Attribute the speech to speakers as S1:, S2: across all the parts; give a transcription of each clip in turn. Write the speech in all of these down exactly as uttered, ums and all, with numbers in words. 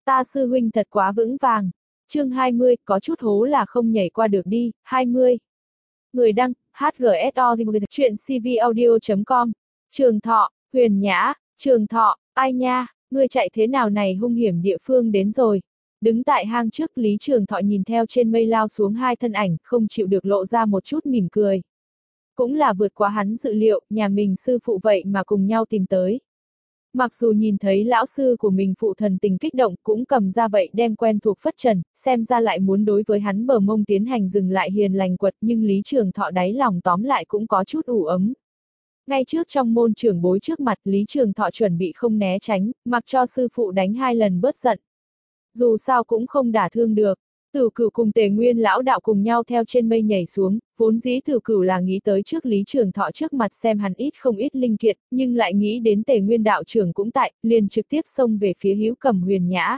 S1: Ta sư huynh thật quá vững vàng. Chương hai mươi, có chút hố là không nhảy qua được đi, hai mươi. Người đăng, hát giê ét o chuyện c v audio chấm com. Trường Thọ, Huyền Nhã, Trường Thọ, ai nha, ngươi chạy thế nào này hung hiểm địa phương đến rồi. Đứng tại hang trước, Lý Trường Thọ nhìn theo trên mây lao xuống hai thân ảnh, không chịu được lộ ra một chút mỉm cười. Cũng là vượt quá hắn dự liệu, nhà mình sư phụ vậy mà cùng nhau tìm tới. Mặc dù nhìn thấy lão sư của mình phụ thần tình kích động, cũng cầm ra vậy đem quen thuộc phất trần, xem ra lại muốn đối với hắn bờ mông tiến hành dừng lại hiền lành quật, nhưng Lý Trường Thọ đáy lòng tóm lại cũng có chút ủ ấm. Ngay trước trong môn trưởng bối trước mặt, Lý Trường Thọ chuẩn bị không né tránh, mặc cho sư phụ đánh hai lần bớt giận. Dù sao cũng không đả thương được. Tử Cửu cùng Tề Nguyên lão đạo cùng nhau theo trên mây nhảy xuống, vốn dĩ Tử Cửu là nghĩ tới trước Lý Trường Thọ trước mặt xem hắn ít không ít linh kiện, nhưng lại nghĩ đến Tề Nguyên đạo trưởng cũng tại, liền trực tiếp xông về phía Hữu Cầm Huyền Nhã.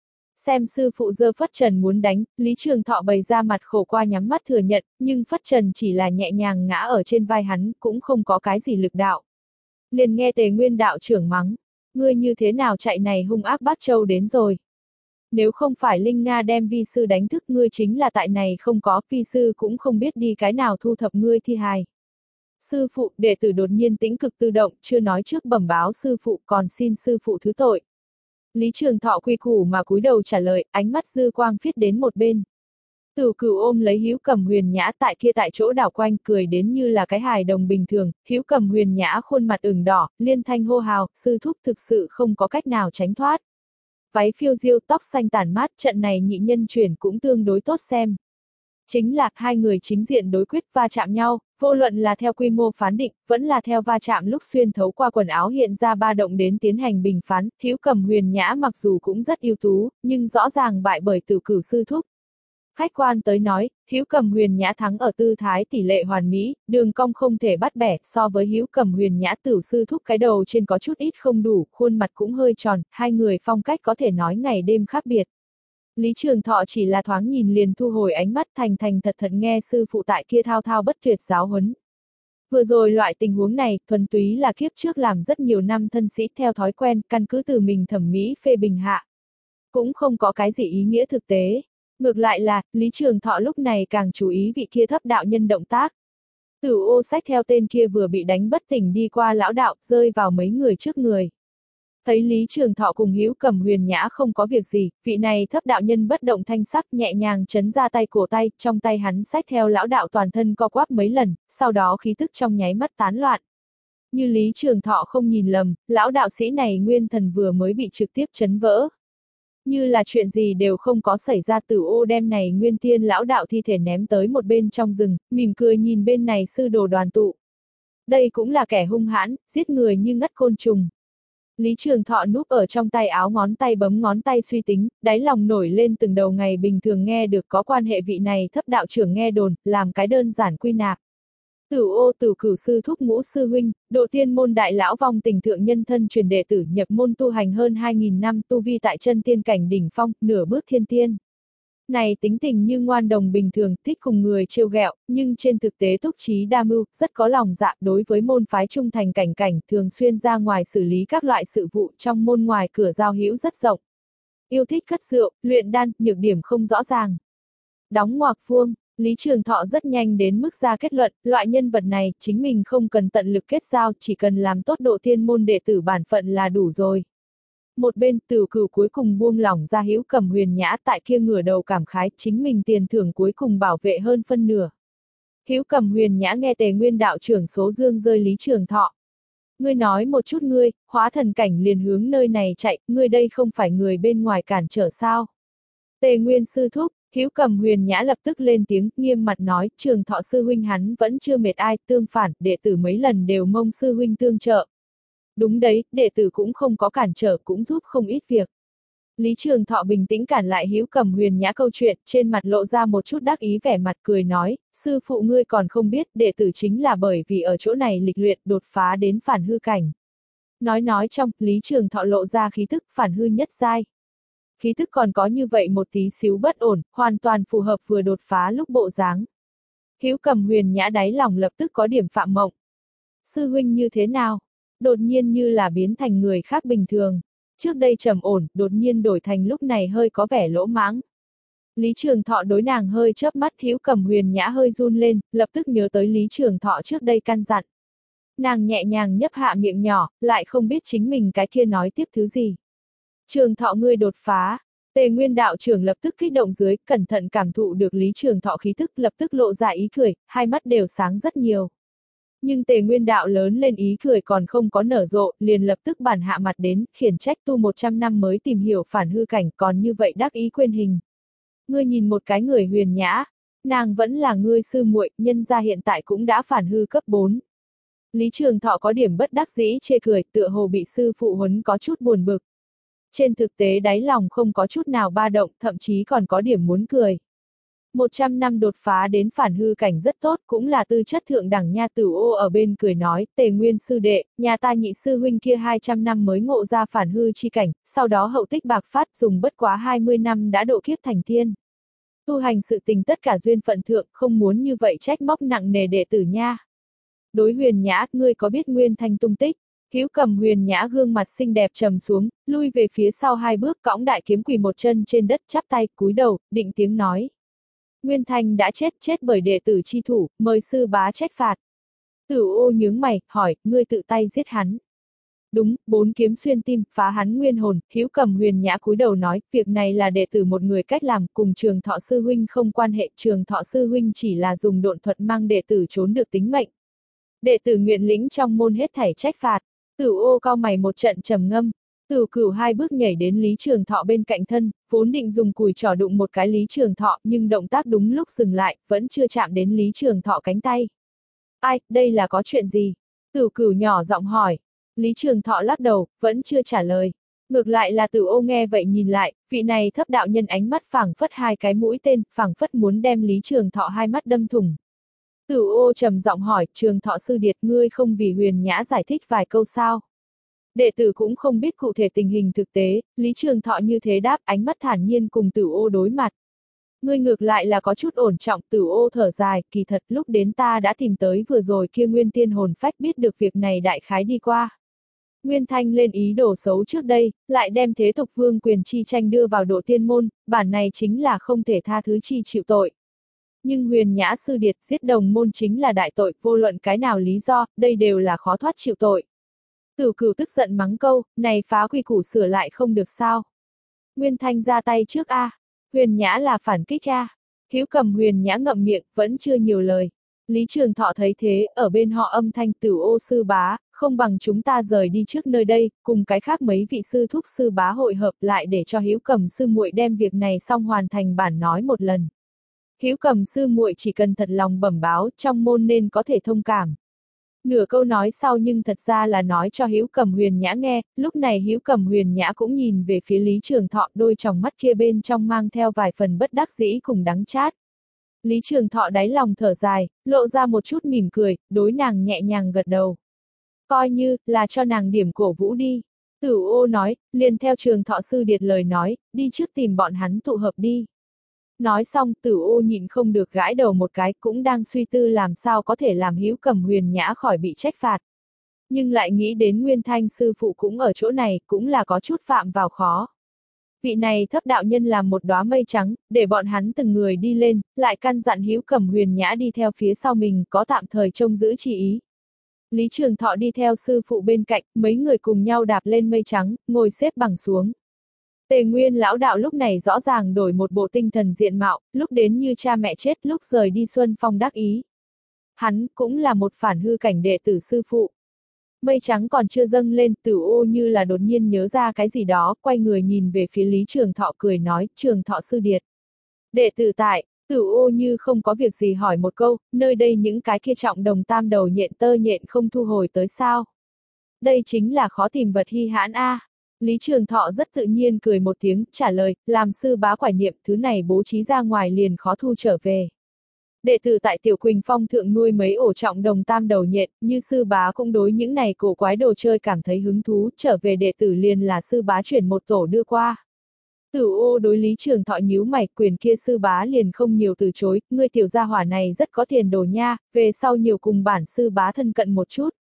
S1: Xem sư phụ giơ phất trần muốn đánh, Lý Trường Thọ bày ra mặt khổ qua nhắm mắt thừa nhận, nhưng phất trần chỉ là nhẹ nhàng ngã ở trên vai hắn, cũng không có cái gì lực đạo. Liền nghe Tề Nguyên đạo trưởng mắng, ngươi như thế nào chạy này hung ác bắt châu đến rồi. Nếu không phải Linh Nga đem vi sư đánh thức, ngươi chính là tại này không có, vi sư cũng không biết đi cái nào thu thập ngươi thi hài. Sư phụ, đệ tử đột nhiên tĩnh cực tự động, chưa nói trước bẩm báo sư phụ, còn xin sư phụ thứ tội. Lý Trường Thọ quy củ mà cúi đầu trả lời, ánh mắt dư quang phiết đến một bên. Tử Cửu ôm lấy Hữu Cầm Huyền Nhã tại kia tại chỗ đảo quanh, cười đến như là cái hài đồng bình thường. Hữu Cầm Huyền Nhã khuôn mặt ửng đỏ, liên thanh hô hào, sư thúc thực sự không có cách nào tránh thoát. Váy phiêu diêu, tóc xanh tản mát, trận này nhị nhân chuyển cũng tương đối tốt xem. Chính là hai người chính diện đối quyết va chạm nhau, vô luận là theo quy mô phán định, vẫn là theo va chạm lúc xuyên thấu qua quần áo hiện ra ba động đến tiến hành bình phán. Hữu Cầm Huyền Nhã mặc dù cũng rất ưu tú, nhưng rõ ràng bại bởi Tử Cửu sư thúc. Khách quan tới nói, Hữu Cầm Huyền Nhã thắng ở tư thái tỷ lệ hoàn mỹ, đường cong không thể bắt bẻ, so với Hữu Cầm Huyền Nhã Tử sư thúc cái đầu trên có chút ít không đủ, khuôn mặt cũng hơi tròn, hai người phong cách có thể nói ngày đêm khác biệt. Lý Trường Thọ chỉ là thoáng nhìn liền thu hồi ánh mắt, thành thành thật thật nghe sư phụ tại kia thao thao bất tuyệt giáo huấn. Vừa rồi loại tình huống này, thuần túy là kiếp trước làm rất nhiều năm thân sĩ theo thói quen, căn cứ từ mình thẩm mỹ phê bình hạ. Cũng không có cái gì ý nghĩa thực tế. Ngược lại là, Lý Trường Thọ lúc này càng chú ý vị kia thấp đạo nhân động tác. Tử Ô sách theo tên kia vừa bị đánh bất tỉnh đi qua lão đạo, rơi vào mấy người trước người. Thấy Lý Trường Thọ cùng Hữu Cầm Huyền Nhã không có việc gì, vị này thấp đạo nhân bất động thanh sắc nhẹ nhàng chấn ra tay cổ tay, trong tay hắn sách theo lão đạo toàn thân co quắp mấy lần, sau đó khí tức trong nháy mắt tán loạn. Như Lý Trường Thọ không nhìn lầm, lão đạo sĩ này nguyên thần vừa mới bị trực tiếp chấn vỡ. Như là chuyện gì đều không có xảy ra. Tử Ô đem này nguyên tiên lão đạo thi thể ném tới một bên trong rừng, mỉm cười nhìn bên này sư đồ đoàn tụ. Đây cũng là kẻ hung hãn, giết người như ngắt côn trùng. Lý Trường Thọ núp ở trong tay áo ngón tay bấm ngón tay suy tính, đáy lòng nổi lên từng đầu ngày bình thường nghe được có quan hệ vị này thấp đạo trưởng nghe đồn, làm cái đơn giản quy nạp. Tử Ô Tử Cửu sư thúc ngũ sư huynh, độ tiên môn đại lão vong tình thượng nhân thân truyền đệ tử nhập môn tu hành hơn hai nghìn năm, tu vi tại chân tiên cảnh đỉnh phong, nửa bước thiên tiên. Này tính tình như ngoan đồng bình thường, thích cùng người trêu ghẹo, nhưng trên thực tế túc trí đa mưu, rất có lòng dạ, đối với môn phái trung thành cảnh cảnh, thường xuyên ra ngoài xử lý các loại sự vụ, trong môn ngoài cửa giao hữu rất rộng. Yêu thích cất rượu, luyện đan, nhược điểm không rõ ràng. Đóng ngoặc vuông. Lý Trường Thọ rất nhanh đến mức ra kết luận, loại nhân vật này, chính mình không cần tận lực kết giao, chỉ cần làm tốt độ thiên môn đệ tử bản phận là đủ rồi. Một bên, Tử Cửu cuối cùng buông lỏng ra Hữu Cầm Huyền Nhã tại kia ngửa đầu cảm khái, chính mình tiền thưởng cuối cùng bảo vệ hơn phân nửa. Hữu Cầm Huyền Nhã nghe Tề Nguyên đạo trưởng số dương rơi Lý Trường Thọ. Ngươi nói một chút ngươi, hóa thần cảnh liền hướng nơi này chạy, ngươi đây không phải người bên ngoài cản trở sao? Tề Nguyên sư thúc. Hữu Cầm Huyền Nhã lập tức lên tiếng, nghiêm mặt nói, Trường Thọ sư huynh hắn vẫn chưa mệt ai, tương phản, đệ tử mấy lần đều mong sư huynh tương trợ. Đúng đấy, đệ tử cũng không có cản trở, cũng giúp không ít việc. Lý Trường Thọ bình tĩnh cản lại Hữu Cầm Huyền Nhã câu chuyện, trên mặt lộ ra một chút đắc ý vẻ mặt cười nói, sư phụ ngươi còn không biết, đệ tử chính là bởi vì ở chỗ này lịch luyện đột phá đến phản hư cảnh. Nói nói trong, Lý Trường Thọ lộ ra khí tức phản hư nhất giai. Khí thức còn có như vậy một tí xíu bất ổn, hoàn toàn phù hợp vừa đột phá lúc bộ dáng. Hữu Cầm Huyền Nhã đáy lòng lập tức có điểm phạm mộng. Sư huynh như thế nào? Đột nhiên như là biến thành người khác bình thường. trước đây trầm ổn, đột nhiên đổi thành lúc này hơi có vẻ lỗ mãng. Lý Trường Thọ đối nàng hơi chớp mắt, Hữu Cầm Huyền Nhã hơi run lên, lập tức nhớ tới Lý Trường Thọ trước đây căn dặn. Nàng nhẹ nhàng nhấp hạ miệng nhỏ, lại không biết chính mình cái kia nói tiếp thứ gì. Trường Thọ ngươi đột phá. Tề Nguyên đạo trưởng lập tức kích động dưới, cẩn thận cảm thụ được Lý Trường Thọ khí tức, lập tức lộ ra ý cười, hai mắt đều sáng rất nhiều. Nhưng Tề Nguyên đạo lớn lên ý cười còn không có nở rộ, liền lập tức bản hạ mặt đến, khiển trách tu một trăm năm mới tìm hiểu phản hư cảnh, còn như vậy đắc ý quên hình. Ngươi nhìn một cái người Huyền Nhã, nàng vẫn là ngươi sư muội, nhân gia hiện tại cũng đã phản hư cấp bốn. Lý Trường Thọ có điểm bất đắc dĩ chê cười, tựa hồ bị sư phụ huấn có chút buồn bực. Trên thực tế đáy lòng không có chút nào ba động, thậm chí còn có điểm muốn cười. một trăm năm đột phá đến phản hư cảnh rất tốt, cũng là tư chất thượng đẳng nha. Tử Ô ở bên cười nói, Tề Nguyên sư đệ, nhà ta nhị sư huynh kia hai trăm năm mới ngộ ra phản hư chi cảnh, sau đó hậu tích bạc phát, dùng bất quá hai mươi năm đã độ kiếp thành thiên. Tu hành sự tình tất cả duyên phận thượng, không muốn như vậy trách móc nặng nề đệ tử nha. Đối Huyền Nhã, ngươi có biết Nguyên Thanh tung tích? Hữu Cầm Huyền Nhã gương mặt xinh đẹp trầm xuống, lui về phía sau hai bước, cõng đại kiếm quỳ một chân trên đất, chắp tay, cúi đầu, định tiếng nói. Nguyên Thanh đã chết, chết bởi đệ tử chi thủ, mời sư bá trách phạt. Tử Ô nhướng mày, hỏi, ngươi tự tay giết hắn. Đúng, bốn kiếm xuyên tim, phá hắn nguyên hồn. Hữu Cầm Huyền Nhã cúi đầu nói, việc này là đệ tử một người cách làm, cùng Trường Thọ sư huynh không quan hệ, Trường Thọ sư huynh chỉ là dùng độn thuật mang đệ tử trốn được tính mệnh. Đệ tử nguyện lĩnh trong môn hết thảy trách phạt. Tử Ô cau mày một trận trầm ngâm. Tử Cửu hai bước nhảy đến Lý Trường Thọ bên cạnh thân, vốn định dùng cùi trỏ đụng một cái Lý Trường Thọ, nhưng động tác đúng lúc dừng lại, vẫn chưa chạm đến Lý Trường Thọ cánh tay. Ai, đây là có chuyện gì? Tử Cửu nhỏ giọng hỏi. Lý Trường Thọ lắc đầu, vẫn chưa trả lời. Ngược lại là Tử Ô nghe vậy nhìn lại, vị này thấp đạo nhân ánh mắt phảng phất hai cái mũi tên, phảng phất muốn đem Lý Trường Thọ hai mắt đâm thủng. Tử Ô trầm giọng hỏi, Trường Thọ sư điệt, ngươi không vì Huyền Nhã giải thích vài câu sao? Đệ tử cũng không biết cụ thể tình hình thực tế, Lý Trường Thọ như thế đáp, ánh mắt thản nhiên cùng Tử Ô đối mặt. Ngươi ngược lại là có chút ổn trọng. Tử Ô thở dài, kỳ thật lúc đến ta đã tìm tới vừa rồi kia Nguyên Tiên hồn phách, biết được việc này đại khái đi qua. Nguyên Thanh lên ý đồ xấu trước đây, lại đem thế tục vương quyền chi tranh đưa vào độ tiên môn, bản này chính là không thể tha thứ chi chịu tội. Nhưng Huyền Nhã sư điệt giết đồng môn chính là đại tội, vô luận cái nào lý do, đây đều là khó thoát chịu tội. Tử Cửu tức giận mắng câu, này phá quy củ sửa lại không được sao? Nguyên Thanh ra tay trước a, Huyền Nhã là phản kích a. Hữu Cầm Huyền Nhã ngậm miệng, vẫn chưa nhiều lời. Lý Trường Thọ thấy thế, ở bên họ âm thanh, Tử Ô sư bá, không bằng chúng ta rời đi trước nơi đây, cùng cái khác mấy vị sư thúc sư bá hội hợp lại để cho Hữu Cầm sư muội đem việc này xong hoàn thành bản nói một lần. Hữu Cầm sư muội chỉ cần thật lòng bẩm báo, trong môn nên có thể thông cảm. Nửa câu nói sau nhưng thật ra là nói cho Hữu Cầm Huyền Nhã nghe, lúc này Hữu Cầm Huyền Nhã cũng nhìn về phía Lý Trường Thọ, đôi tròng mắt kia bên trong mang theo vài phần bất đắc dĩ cùng đắng chát. Lý Trường Thọ đáy lòng thở dài, lộ ra một chút mỉm cười, đối nàng nhẹ nhàng gật đầu. Coi như là cho nàng điểm cổ vũ đi. Tử Ô nói, liền theo Trường Thọ sư điệt lời nói, đi trước tìm bọn hắn tụ hợp đi. Nói xong, Tử Ô nhịn không được gãi đầu một cái, cũng đang suy tư làm sao có thể làm Hữu Cầm Huyền Nhã khỏi bị trách phạt. Nhưng lại nghĩ đến Nguyên Thanh sư phụ cũng ở chỗ này, cũng là có chút phạm vào khó. Vị này thấp đạo nhân làm một đóa mây trắng, để bọn hắn từng người đi lên, lại căn dặn Hữu Cầm Huyền Nhã đi theo phía sau mình, có tạm thời trông giữ chi ý. Lý Trường Thọ đi theo sư phụ bên cạnh, mấy người cùng nhau đạp lên mây trắng, ngồi xếp bằng xuống. Tề Nguyên lão đạo lúc này rõ ràng đổi một bộ tinh thần diện mạo, lúc đến như cha mẹ chết, lúc rời đi xuân phong đắc ý. Hắn cũng là một phản hư cảnh đệ tử sư phụ. Mây trắng còn chưa dâng lên, Tử Ô như là đột nhiên nhớ ra cái gì đó, quay người nhìn về phía Lý Trường Thọ cười nói, Trường Thọ sư điệt. Đệ tử tại, Tử Ô như không có việc gì hỏi một câu, nơi đây những cái kia trọng đồng tam đầu nhện tơ nhện không thu hồi tới sao? Đây chính là khó tìm vật hy hãn a. Lý Trường Thọ rất tự nhiên cười một tiếng, trả lời, làm sư bá quải niệm, thứ này bố trí ra ngoài liền khó thu trở về. Đệ tử tại Tiểu Quỳnh Phong thượng nuôi mấy ổ trọng đồng tam đầu nhện, như sư bá cũng đối những này cổ quái đồ chơi cảm thấy hứng thú, trở về đệ tử liền là sư bá chuyển một tổ đưa qua. Tử Ô đối Lý Trường Thọ nhíu mày, quyền kia sư bá liền không nhiều từ chối, ngươi tiểu gia hỏa này rất có tiền đồ nha, về sau nhiều cùng bản sư bá thân cận một chút.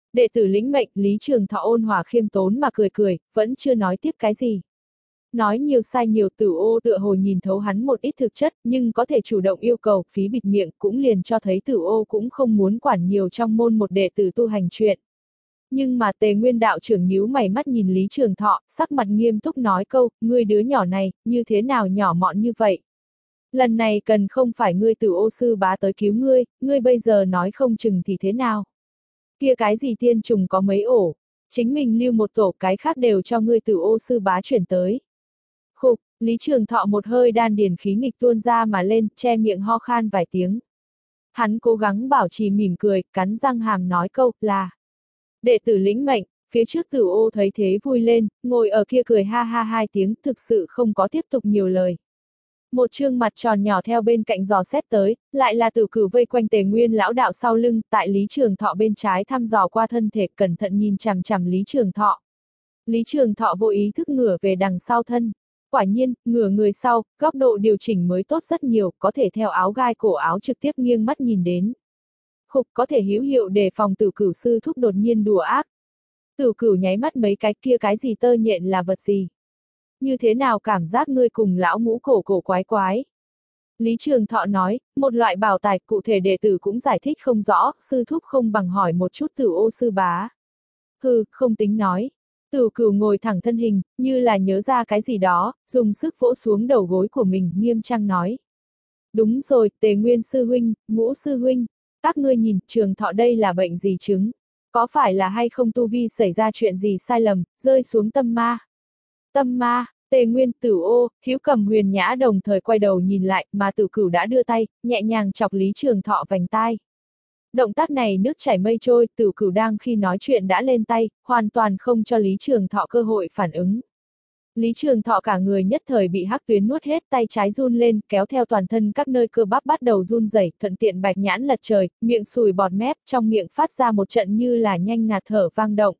S1: Đệ tử lĩnh mệnh, Lý Trường Thọ ôn hòa khiêm tốn mà cười cười, vẫn chưa nói tiếp cái gì. Nói nhiều sai nhiều, Tử Ô tựa hồ nhìn thấu hắn một ít thực chất, nhưng có thể chủ động yêu cầu, phí bịt miệng, cũng liền cho thấy Tử Ô cũng không muốn quản nhiều trong môn một đệ tử tu hành chuyện. Nhưng mà Tề Nguyên đạo trưởng nhíu mày mắt nhìn Lý Trường Thọ, sắc mặt nghiêm túc nói câu, ngươi đứa nhỏ này, như thế nào nhỏ mọn như vậy? Lần này cần không phải ngươi Tử Ô sư bá tới cứu ngươi, ngươi bây giờ nói không chừng thì thế nào? Kia cái gì tiên trùng có mấy ổ, chính mình lưu một tổ, cái khác đều cho ngươi Tử Ô sư bá chuyển tới. Khục, Lý Trường Thọ một hơi đan điền khí nghịch tuôn ra mà lên, che miệng ho khan vài tiếng. Hắn cố gắng bảo trì mỉm cười, cắn răng hàm nói câu, là. Đệ tử lĩnh mệnh, phía trước Tử Ô thấy thế vui lên, ngồi ở kia cười ha ha hai tiếng, thực sự không có tiếp tục nhiều lời. Một trương mặt tròn nhỏ theo bên cạnh dò xét tới, lại là Tử Cửu vây quanh Tề Nguyên lão đạo sau lưng, tại Lý Trường Thọ bên trái thăm dò qua thân thể, cẩn thận nhìn chằm chằm Lý Trường Thọ. Lý Trường Thọ vô ý thức ngửa về đằng sau thân. Quả nhiên, ngửa người sau, góc độ điều chỉnh mới tốt rất nhiều, có thể theo áo gai cổ áo trực tiếp nghiêng mắt nhìn đến. Khục, có thể hữu hiệu để phòng Tử Cửu sư thúc đột nhiên đùa ác. Tử Cửu nháy mắt mấy cái, kia cái gì tơ nhện là vật gì? Như thế nào cảm giác ngươi cùng lão ngũ cổ cổ quái quái? Lý Trường Thọ nói, một loại bảo tài, cụ thể đệ tử cũng giải thích không rõ, sư thúc không bằng hỏi một chút Tử Ô sư bá. Hừ, không tính nói. Tử Cửu ngồi thẳng thân hình, như là nhớ ra cái gì đó, dùng sức vỗ xuống đầu gối của mình, nghiêm trang nói. Đúng rồi, Tề Nguyên sư huynh, Ngũ sư huynh, các ngươi nhìn, Trường Thọ đây là bệnh gì chứng? Có phải là hay không tu vi xảy ra chuyện gì sai lầm, rơi xuống tâm ma? Tâm ma, Tề Nguyên, Tử Ô, Hữu Cầm, Huyền Nhã đồng thời quay đầu nhìn lại, mà Tử Cửu đã đưa tay, nhẹ nhàng chọc Lý Trường Thọ vành tai. Động tác này nước chảy mây trôi, Tử Cửu đang khi nói chuyện đã lên tay, hoàn toàn không cho Lý Trường Thọ cơ hội phản ứng. Lý Trường Thọ cả người nhất thời bị hắc tuyến nuốt hết, tay trái run lên, kéo theo toàn thân các nơi cơ bắp bắt đầu run rẩy, thuận tiện bạch nhãn lật trời, miệng sùi bọt mép, trong miệng phát ra một trận như là nhanh ngạt thở vang động.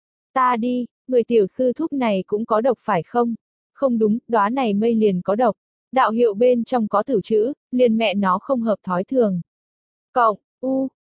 S1: Ta đi, người tiểu sư thúc này cũng có độc phải không? Không đúng, đóa này mây liền có độc. Đạo hiệu bên trong có tử chữ, liền mẹ nó không hợp thói thường. Cộng, u,